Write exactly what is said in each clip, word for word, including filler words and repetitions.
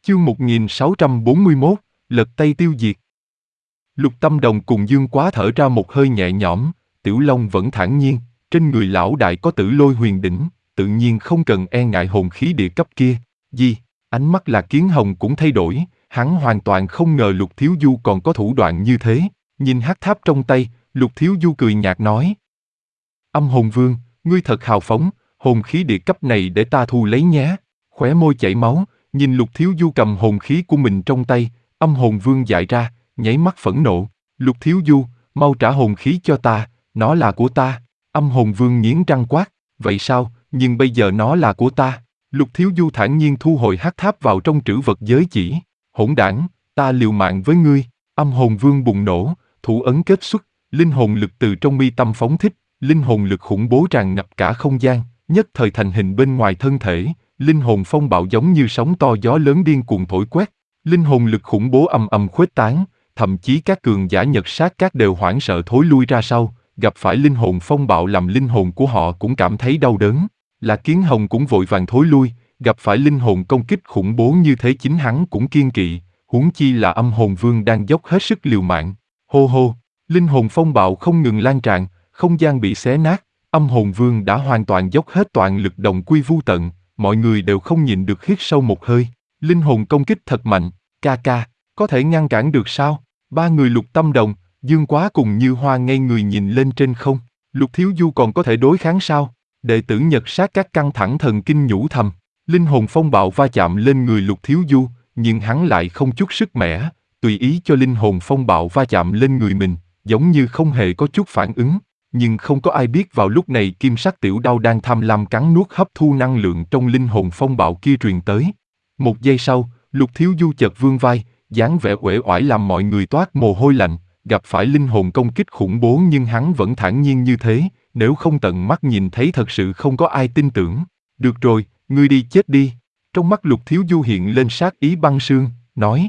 Chương một nghìn sáu trăm bốn mươi mốt, lật tay tiêu diệt. Lục Tâm Đồng cùng Dương Quá thở ra một hơi nhẹ nhõm, Tiểu Long vẫn thản nhiên, trên người lão đại có Tử Lôi Huyền Đỉnh, tự nhiên không cần e ngại hồn khí địa cấp kia. Gì? Ánh mắt Lạc Kiến Hồng cũng thay đổi, hắn hoàn toàn không ngờ Lục Thiếu Du còn có thủ đoạn như thế. Nhìn hắc tháp trong tay, Lục Thiếu Du cười nhạt nói: Âm Hồn Vương, ngươi thật hào phóng, hồn khí địa cấp này để ta thu lấy nhé. Khóe môi chảy máu, nhìn Lục Thiếu Du cầm hồn khí của mình trong tay, Âm Hồn Vương dại ra, nháy mắt phẫn nộ. Lục Thiếu Du, mau trả hồn khí cho ta, nó là của ta. Âm Hồn Vương nghiến răng quát: Vậy sao, nhưng bây giờ nó là của ta. Lục Thiếu Du thản nhiên thu hồi hắc tháp vào trong trữ vật giới chỉ. Hỗn đảng, ta liều mạng với ngươi. Âm Hồn Vương bùng nổ, thủ ấn kết xuất, linh hồn lực từ trong mi tâm phóng thích, linh hồn lực khủng bố tràn ngập cả không gian, nhất thời thành hình bên ngoài thân thể. Linh hồn phong bạo giống như sóng to gió lớn điên cuồng thổi quét, linh hồn lực khủng bố ầm ầm khuếch tán, thậm chí các cường giả Nhật Sát các đều hoảng sợ thối lui ra sau, gặp phải linh hồn phong bạo làm linh hồn của họ cũng cảm thấy đau đớn. Lạc Kiến Hồng cũng vội vàng thối lui, gặp phải linh hồn công kích khủng bố như thế chính hắn cũng kiêng kỵ, huống chi là Âm Hồn Vương đang dốc hết sức liều mạng. Hô hô, linh hồn phong bạo không ngừng lan tràn, không gian bị xé nát, Âm Hồn Vương đã hoàn toàn dốc hết toàn lực đồng quy vu tận. Mọi người đều không nhịn được hít sâu một hơi. Linh hồn công kích thật mạnh, ca ca, có thể ngăn cản được sao? Ba người Lục Tâm Đồng, Dương Quá cùng Như Hoa ngây người nhìn lên trên không. Lục Thiếu Du còn có thể đối kháng sao? Đệ tử Nhật Sát các căng thẳng thần kinh nhủ thầm. Linh hồn phong bạo va chạm lên người Lục Thiếu Du, nhưng hắn lại không chút sức mẻ, tùy ý cho linh hồn phong bạo va chạm lên người mình, giống như không hề có chút phản ứng. Nhưng không có ai biết vào lúc này kim sắc tiểu đao đang tham lam cắn nuốt hấp thu năng lượng trong linh hồn phong bạo kia truyền tới. Một giây sau, Lục Thiếu Du chợt vươn vai, dáng vẻ uể oải làm mọi người toát mồ hôi lạnh. Gặp phải linh hồn công kích khủng bố nhưng hắn vẫn thản nhiên như thế, nếu không tận mắt nhìn thấy thật sự không có ai tin tưởng. Được rồi, ngươi đi chết đi. Trong mắt Lục Thiếu Du hiện lên sát ý băng sương, nói: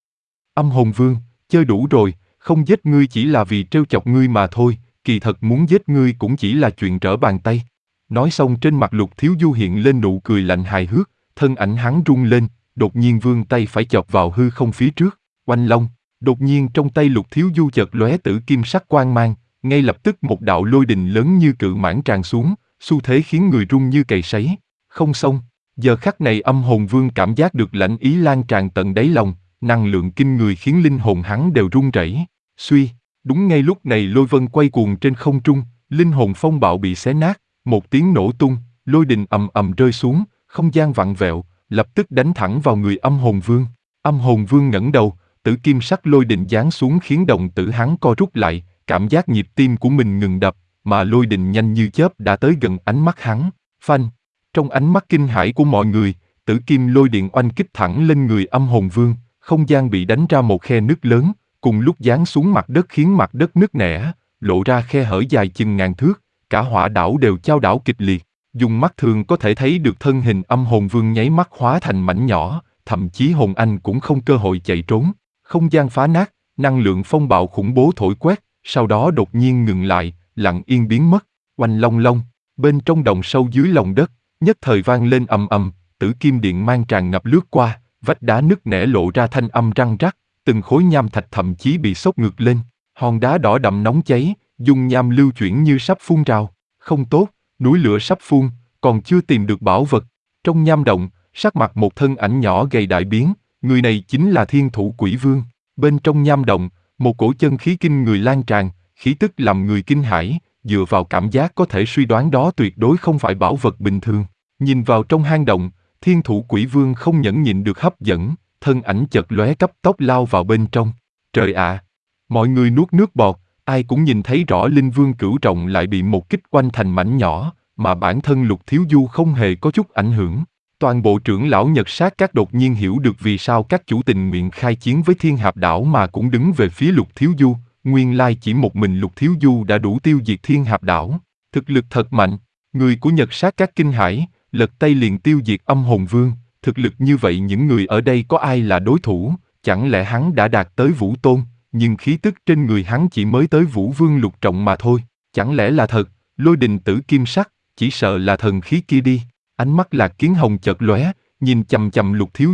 Âm Hồn Vương, chơi đủ rồi, không giết ngươi chỉ là vì trêu chọc ngươi mà thôi. Kỳ thật muốn giết ngươi cũng chỉ là chuyện trở bàn tay. Nói xong trên mặt Lục Thiếu Du hiện lên nụ cười lạnh hài hước, thân ảnh hắn rung lên, đột nhiên vươn tay phải chộp vào hư không phía trước, oanh long. Đột nhiên trong tay Lục Thiếu Du chợt lóe tử kim sắc quang mang, ngay lập tức một đạo lôi đình lớn như cự mãng tràn xuống, xu thế khiến người rung như cày sấy. Không xong, giờ khắc này Âm Hồn Vương cảm giác được lãnh ý lan tràn tận đáy lòng, năng lượng kinh người khiến linh hồn hắn đều run rẩy. Suy. Đúng ngay lúc này lôi vân quay cuồng trên không trung, linh hồn phong bạo bị xé nát, một tiếng nổ tung, lôi đình ầm ầm rơi xuống, không gian vặn vẹo, lập tức đánh thẳng vào người Âm Hồn Vương. Âm Hồn Vương ngẩng đầu, tử kim sắc lôi đình giáng xuống khiến đồng tử hắn co rút lại, cảm giác nhịp tim của mình ngừng đập, mà lôi đình nhanh như chớp đã tới gần ánh mắt hắn. Phanh! Trong ánh mắt kinh hãi của mọi người, tử kim lôi điện oanh kích thẳng lên người Âm Hồn Vương, không gian bị đánh ra một khe nứt lớn. Cùng lúc giáng xuống mặt đất khiến mặt đất nứt nẻ, lộ ra khe hở dài chừng ngàn thước, cả hỏa đảo đều chao đảo kịch liệt. Dùng mắt thường có thể thấy được thân hình Âm Hồn Vương nháy mắt hóa thành mảnh nhỏ, thậm chí hồn anh cũng không cơ hội chạy trốn. Không gian phá nát, năng lượng phong bạo khủng bố thổi quét, sau đó đột nhiên ngừng lại, lặng yên biến mất. Oanh long long, bên trong đồng sâu dưới lòng đất, nhất thời vang lên ầm ầm, tử kim điện mang tràn ngập lướt qua, vách đá nứt nẻ lộ ra thanh âm răng rắc. Từng khối nham thạch thậm chí bị sốc ngược lên, hòn đá đỏ đậm nóng cháy, dung nham lưu chuyển như sắp phun trào. Không tốt, núi lửa sắp phun, còn chưa tìm được bảo vật. Trong nham động, sắc mặt một thân ảnh nhỏ gầy đại biến, người này chính là Thiên Thủ Quỷ Vương. Bên trong nham động, một cổ chân khí kinh người lan tràn, khí tức làm người kinh hãi, dựa vào cảm giác có thể suy đoán đó tuyệt đối không phải bảo vật bình thường. Nhìn vào trong hang động, Thiên Thủ Quỷ Vương không nhẫn nhịn được hấp dẫn, thân ảnh chợt lóe cấp tốc lao vào bên trong. Trời ạ! À, mọi người nuốt nước bọt, ai cũng nhìn thấy rõ Linh Vương Cửu Trọng lại bị một kích quanh thành mảnh nhỏ, mà bản thân Lục Thiếu Du không hề có chút ảnh hưởng. Toàn bộ trưởng lão Nhật Sát các đột nhiên hiểu được vì sao các chủ tình nguyện khai chiến với Thiên Hạp Đảo mà cũng đứng về phía Lục Thiếu Du. Nguyên lai chỉ một mình Lục Thiếu Du đã đủ tiêu diệt Thiên Hạp Đảo. Thực lực thật mạnh, người của Nhật Sát các kinh hãi, lật tay liền tiêu diệt Âm Hồn Vương. Thực lực như vậy những người ở đây có ai là đối thủ, chẳng lẽ hắn đã đạt tới Vũ Tôn, nhưng khí tức trên người hắn chỉ mới tới Vũ Vương lục trọng mà thôi, chẳng lẽ là thật, lôi đình tử kim sắc, chỉ sợ là thần khí kia đi. Ánh mắt Lạc Kiến Hồng chợt lóe, nhìn chằm chằm Lục Thiếu Du,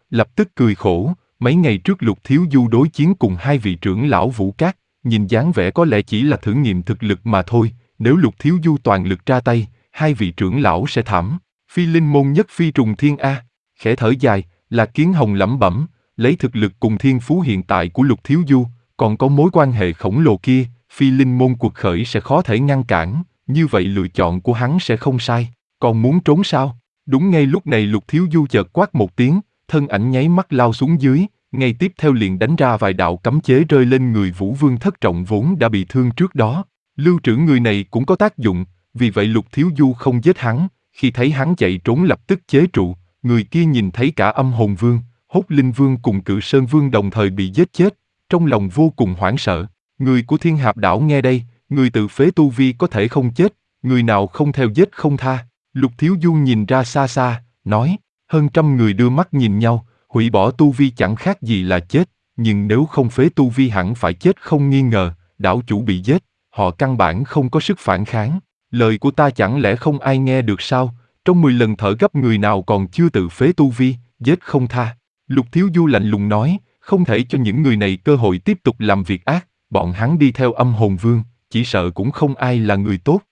lập tức cười khổ, mấy ngày trước Lục Thiếu Du đối chiến cùng hai vị trưởng lão Vũ Cát, nhìn dáng vẻ có lẽ chỉ là thử nghiệm thực lực mà thôi, nếu Lục Thiếu Du toàn lực ra tay, hai vị trưởng lão sẽ thảm. Phi linh môn nhất phi trùng thiên A, khẽ thở dài, là Kiến Hồng lẩm bẩm, lấy thực lực cùng thiên phú hiện tại của Lục Thiếu Du, còn có mối quan hệ khổng lồ kia, phi linh môn cuộc khởi sẽ khó thể ngăn cản, như vậy lựa chọn của hắn sẽ không sai, còn muốn trốn sao? Đúng ngay lúc này Lục Thiếu Du chợt quát một tiếng, thân ảnh nháy mắt lao xuống dưới, ngay tiếp theo liền đánh ra vài đạo cấm chế rơi lên người Vũ Vương Thất Trọng vốn đã bị thương trước đó. Lưu trữ người này cũng có tác dụng, vì vậy Lục Thiếu Du không giết hắn, khi thấy hắn chạy trốn lập tức chế trụ, người kia nhìn thấy cả Âm Hồn Vương, Hốt Linh Vương cùng Cự Sơn Vương đồng thời bị giết chết, trong lòng vô cùng hoảng sợ. Người của Thiên Hạp Đảo nghe đây, người tự phế tu vi có thể không chết, người nào không theo giết không tha. Lục Thiếu Du nhìn ra xa xa, nói, hơn trăm người đưa mắt nhìn nhau, hủy bỏ tu vi chẳng khác gì là chết, nhưng nếu không phế tu vi hẳn phải chết không nghi ngờ, đảo chủ bị giết, họ căn bản không có sức phản kháng. Lời của ta chẳng lẽ không ai nghe được sao, trong mười lần thở gấp người nào còn chưa tự phế tu vi, giết không tha. Lục Thiếu Du lạnh lùng nói, không thể cho những người này cơ hội tiếp tục làm việc ác, bọn hắn đi theo Âm Hồn Vương, chỉ sợ cũng không ai là người tốt.